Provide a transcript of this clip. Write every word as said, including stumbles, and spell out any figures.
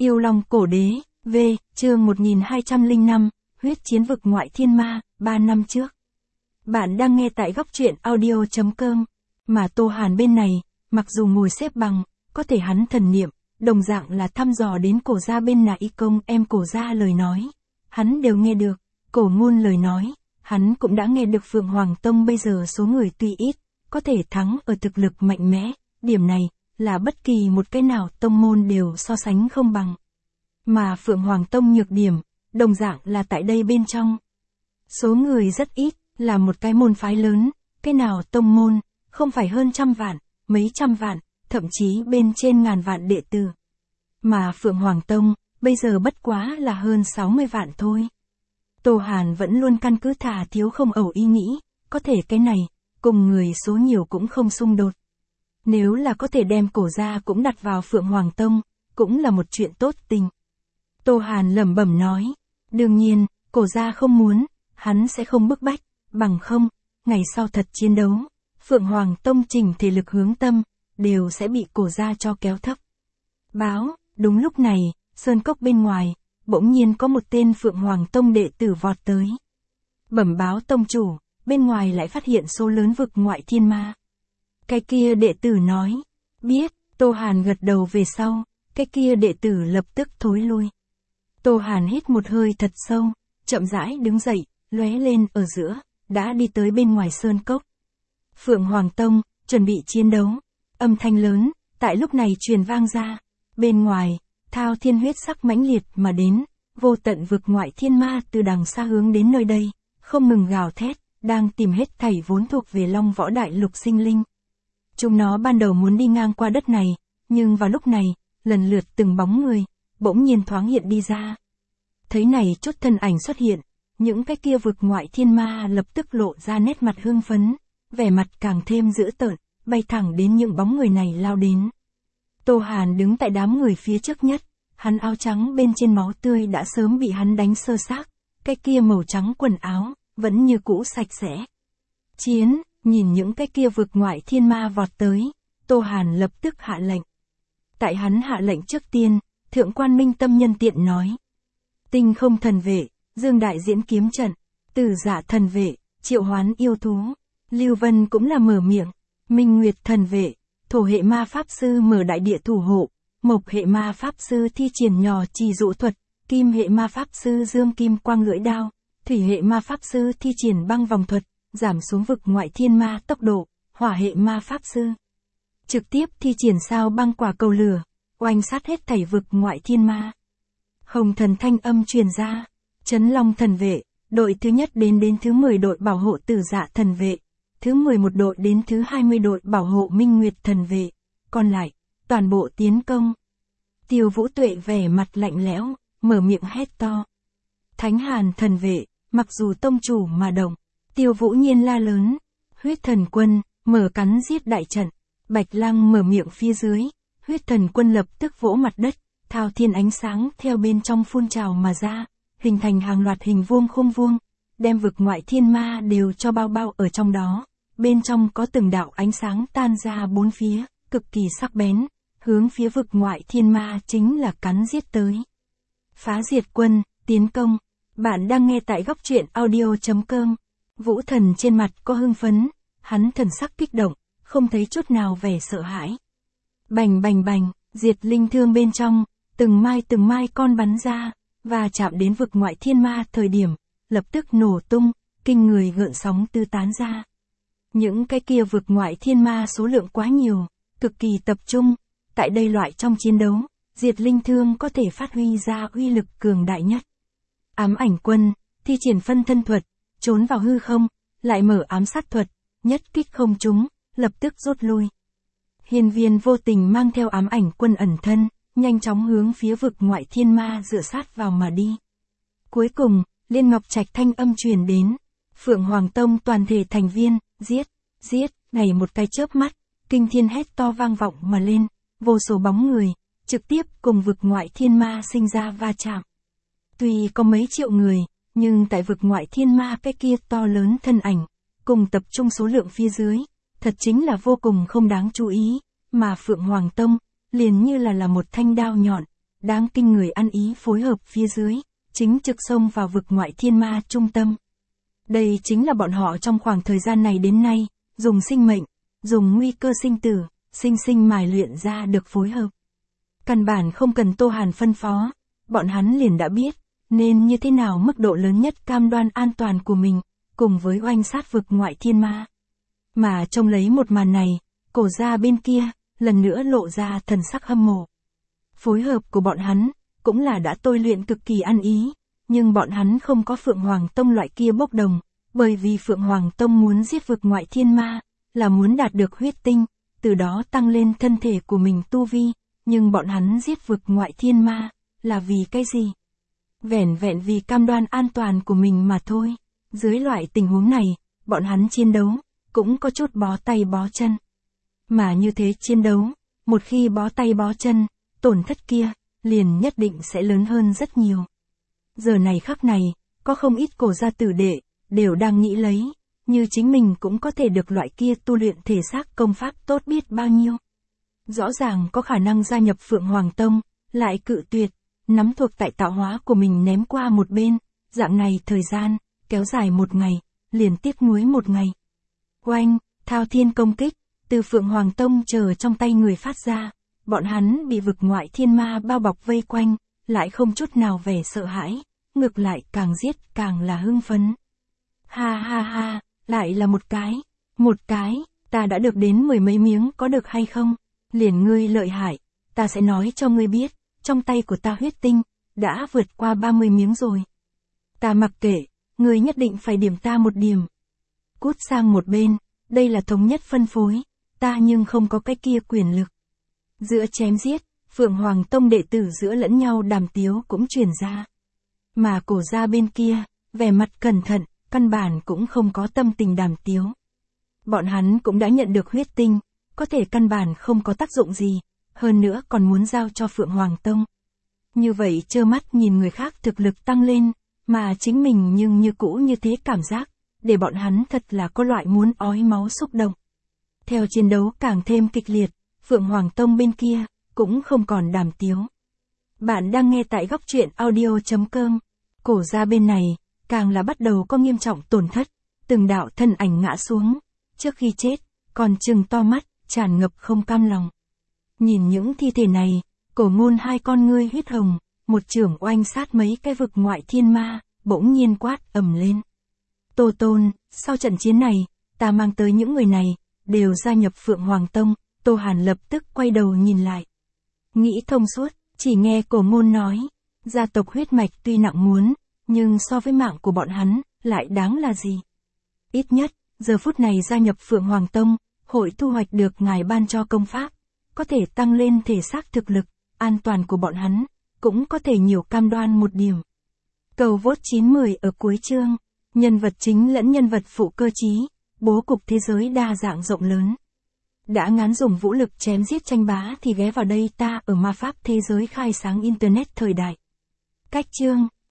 Yêu Long Cổ Đế, V, chương một nghìn hai trăm lẻ năm, huyết chiến vực ngoại thiên ma, ba năm trước. Bạn đang nghe tại góc truyện audio chấm com, mà Tô Hàn bên này, mặc dù ngồi xếp bằng, có thể hắn thần niệm, đồng dạng là thăm dò đến cổ gia bên nà y công em cổ gia lời nói. Hắn đều nghe được, cổ ngôn lời nói, hắn cũng đã nghe được Phượng Hoàng Tông bây giờ số người tuy ít, có thể thắng ở thực lực mạnh mẽ, điểm này, là bất kỳ một cái nào tông môn đều so sánh không bằng. Mà Phượng Hoàng Tông nhược điểm, đồng dạng là tại đây bên trong. Số người rất ít, là một cái môn phái lớn, cái nào tông môn, không phải hơn trăm vạn, mấy trăm vạn, thậm chí bên trên ngàn vạn đệ tử. Mà Phượng Hoàng Tông, bây giờ bất quá là hơn sáu mươi vạn thôi. Tô Hàn vẫn luôn căn cứ thà thiếu không ẩu ý nghĩ, có thể cái này, cùng người số nhiều cũng không xung đột. Nếu là có thể đem cổ gia cũng đặt vào Phượng Hoàng Tông, cũng là một chuyện tốt tình. Tô Hàn lẩm bẩm nói, đương nhiên, cổ gia không muốn, hắn sẽ không bức bách, bằng không, ngày sau thật chiến đấu, Phượng Hoàng Tông chỉnh thể lực hướng tâm, đều sẽ bị cổ gia cho kéo thấp. Báo, đúng lúc này, sơn cốc bên ngoài, bỗng nhiên có một tên Phượng Hoàng Tông đệ tử vọt tới. Bẩm báo tông chủ, bên ngoài lại phát hiện số lớn vực ngoại thiên ma. Cái kia đệ tử nói, biết, Tô Hàn gật đầu về sau, cái kia đệ tử lập tức thối lui. Tô Hàn hít một hơi thật sâu, chậm rãi đứng dậy, lóe lên ở giữa, đã đi tới bên ngoài sơn cốc. Phượng Hoàng Tông, chuẩn bị chiến đấu, âm thanh lớn, tại lúc này truyền vang ra, bên ngoài, thao thiên huyết sắc mãnh liệt mà đến, vô tận vực ngoại thiên ma từ đằng xa hướng đến nơi đây, không ngừng gào thét, đang tìm hết thảy vốn thuộc về Long Võ Đại Lục sinh linh. Chúng nó ban đầu muốn đi ngang qua đất này, nhưng vào lúc này, lần lượt từng bóng người, bỗng nhiên thoáng hiện đi ra. Thấy này chút thân ảnh xuất hiện, những cái kia vực ngoại thiên ma lập tức lộ ra nét mặt hưng phấn, vẻ mặt càng thêm dữ tợn, bay thẳng đến những bóng người này lao đến. Tô Hàn đứng tại đám người phía trước nhất, hắn áo trắng bên trên máu tươi đã sớm bị hắn đánh sơ xác, cái kia màu trắng quần áo, vẫn như cũ sạch sẽ. Chiến, nhìn những cái kia vực ngoại thiên ma vọt tới, Tô Hàn lập tức hạ lệnh. Tại hắn hạ lệnh trước tiên, Thượng Quan Minh Tâm nhân tiện nói. Tinh không thần vệ, Dương Đại diễn kiếm trận, Tử Dạ thần vệ, triệu hoán yêu thú, Lưu Vân cũng là mở miệng, Minh Nguyệt thần vệ, Thổ hệ ma pháp sư mở đại địa thủ hộ, Mộc hệ ma pháp sư thi triển nhỏ trì dụ thuật, Kim hệ ma pháp sư dương kim quang lưỡi đao, Thủy hệ ma pháp sư thi triển băng vòng thuật, giảm xuống vực ngoại thiên ma tốc độ, Hỏa hệ ma pháp sư trực tiếp thi triển sao băng quả cầu lửa, oanh sát hết thảy vực ngoại thiên ma. Hồng thần thanh âm truyền ra, Trấn Long thần vệ, đội thứ nhất đến đến thứ mười đội bảo hộ Tử Dạ thần vệ, thứ mười một đội đến thứ hai mươi đội bảo hộ Minh Nguyệt thần vệ, còn lại, toàn bộ tiến công. Tiêu Vũ Tuệ vẻ mặt lạnh lẽo, mở miệng hét to. Thánh Hàn thần vệ, mặc dù tông chủ mà động, Tiêu Vũ nhiên la lớn, huyết thần quân, mở cắn giết đại trận, Bạch Lăng mở miệng phía dưới, huyết thần quân lập tức vỗ mặt đất, thao thiên ánh sáng theo bên trong phun trào mà ra, hình thành hàng loạt hình vuông khung vuông, đem vực ngoại thiên ma đều cho bao bao ở trong đó, bên trong có từng đạo ánh sáng tan ra bốn phía, cực kỳ sắc bén, hướng phía vực ngoại thiên ma chính là cắn giết tới. Phá diệt quân, tiến công, bạn đang nghe tại góc truyện audio chấm com, Vũ Thần trên mặt có hưng phấn, hắn thần sắc kích động, không thấy chút nào vẻ sợ hãi. Bành bành bành, diệt linh thương bên trong, từng mai từng mai con bắn ra, và chạm đến vực ngoại thiên ma thời điểm, lập tức nổ tung, kinh người gợn sóng tư tán ra. Những cái kia vực ngoại thiên ma số lượng quá nhiều, cực kỳ tập trung, tại đây loại trong chiến đấu, diệt linh thương có thể phát huy ra uy lực cường đại nhất. Ám ảnh quân, thi triển phân thân thuật, trốn vào hư không, lại mở ám sát thuật, nhất kích không trúng, lập tức rút lui. Hiên Viên vô tình mang theo ám ảnh quân ẩn thân, nhanh chóng hướng phía vực ngoại thiên ma dựa sát vào mà đi. Cuối cùng, Liên Ngọc Trạch thanh âm truyền đến, Phượng Hoàng Tông toàn thể thành viên, giết, giết, này một cái chớp mắt, kinh thiên hét to vang vọng mà lên, vô số bóng người, trực tiếp cùng vực ngoại thiên ma sinh ra va chạm. Tuy có mấy triệu người, nhưng tại vực ngoại thiên ma cái kia to lớn thân ảnh, cùng tập trung số lượng phía dưới, thật chính là vô cùng không đáng chú ý, mà Phượng Hoàng Tông, liền như là là một thanh đao nhọn, đáng kinh người ăn ý phối hợp phía dưới, chính trực xông vào vực ngoại thiên ma trung tâm. Đây chính là bọn họ trong khoảng thời gian này đến nay, dùng sinh mệnh, dùng nguy cơ sinh tử, sinh sinh mài luyện ra được phối hợp. Căn bản không cần Tô Hàn phân phó, bọn hắn liền đã biết, nên như thế nào mức độ lớn nhất cam đoan an toàn của mình, cùng với oanh sát vực ngoại thiên ma. Mà trông lấy một màn này, Cổ gia bên kia, lần nữa lộ ra thần sắc hâm mộ. Phối hợp của bọn hắn, cũng là đã tôi luyện cực kỳ ăn ý, nhưng bọn hắn không có Phượng Hoàng Tông loại kia bốc đồng, bởi vì Phượng Hoàng Tông muốn giết vực ngoại thiên ma, là muốn đạt được huyết tinh, từ đó tăng lên thân thể của mình tu vi, nhưng bọn hắn giết vực ngoại thiên ma, là vì cái gì? Vẻn vẹn vì cam đoan an toàn của mình mà thôi. Dưới loại tình huống này, bọn hắn chiến đấu, cũng có chút bó tay bó chân. Mà như thế chiến đấu, một khi bó tay bó chân, tổn thất kia, liền nhất định sẽ lớn hơn rất nhiều. Giờ này khắc này, có không ít Cổ gia tử đệ, đều đang nghĩ lấy, như chính mình cũng có thể được loại kia tu luyện thể xác công pháp tốt biết bao nhiêu. Rõ ràng có khả năng gia nhập Phượng Hoàng Tông, lại cự tuyệt, nắm thuộc tại tạo hóa của mình ném qua một bên, dạng này thời gian, kéo dài một ngày, liền tiếc nuối một ngày. Oanh, thao thiên công kích, từ Phượng Hoàng Tông chờ trong tay người phát ra, bọn hắn bị vực ngoại thiên ma bao bọc vây quanh, lại không chút nào vẻ sợ hãi, ngược lại càng giết càng là hưng phấn. Ha ha ha, lại là một cái, một cái, ta đã được đến mười mấy miếng có được hay không? Liền ngươi lợi hại, ta sẽ nói cho ngươi biết, trong tay của ta huyết tinh, đã vượt qua ba mươi miếng rồi. Ta mặc kệ, ngươi nhất định phải điểm ta một điểm. Cút sang một bên, đây là thống nhất phân phối, ta nhưng không có cái kia quyền lực. Giữa chém giết, Phượng Hoàng Tông đệ tử giữa lẫn nhau đàm tiếu cũng truyền ra. Mà Cổ gia bên kia, vẻ mặt cẩn thận, căn bản cũng không có tâm tình đàm tiếu. Bọn hắn cũng đã nhận được huyết tinh, có thể căn bản không có tác dụng gì, hơn nữa còn muốn giao cho Phượng Hoàng Tông. Như vậy trơ mắt nhìn người khác thực lực tăng lên, mà chính mình nhưng như cũ như thế cảm giác, để bọn hắn thật là có loại muốn ói máu xúc động. Theo chiến đấu càng thêm kịch liệt, Phượng Hoàng Tông bên kia, cũng không còn đàm tiếu. Bạn đang nghe tại góc truyện audio chấm com. Cổ gia bên này, càng là bắt đầu có nghiêm trọng tổn thất, từng đạo thân ảnh ngã xuống, trước khi chết, còn trừng to mắt, tràn ngập không cam lòng. Nhìn những thi thể này, Cổ Ngôn hai con ngươi huyết hồng, một chưởng oanh sát mấy cái vực ngoại thiên ma, bỗng nhiên quát ầm lên. Tô Tôn, sau trận chiến này, ta mang tới những người này, đều gia nhập Phượng Hoàng Tông. Tô Hàn lập tức quay đầu nhìn lại. Nghĩ thông suốt, chỉ nghe Cổ Ngôn nói, gia tộc huyết mạch tuy nặng muốn, nhưng so với mạng của bọn hắn, lại đáng là gì? Ít nhất, giờ phút này gia nhập Phượng Hoàng Tông, hội thu hoạch được ngài ban cho công pháp, có thể tăng lên thể xác thực lực, an toàn của bọn hắn, cũng có thể nhiều cam đoan một điểm. Cầu vote chín mười ở cuối chương, nhân vật chính lẫn nhân vật phụ cơ chí, bố cục thế giới đa dạng rộng lớn. Đã ngán dùng vũ lực chém giết tranh bá thì ghé vào đây ta ở ma pháp thế giới khai sáng internet thời đại. Cách chương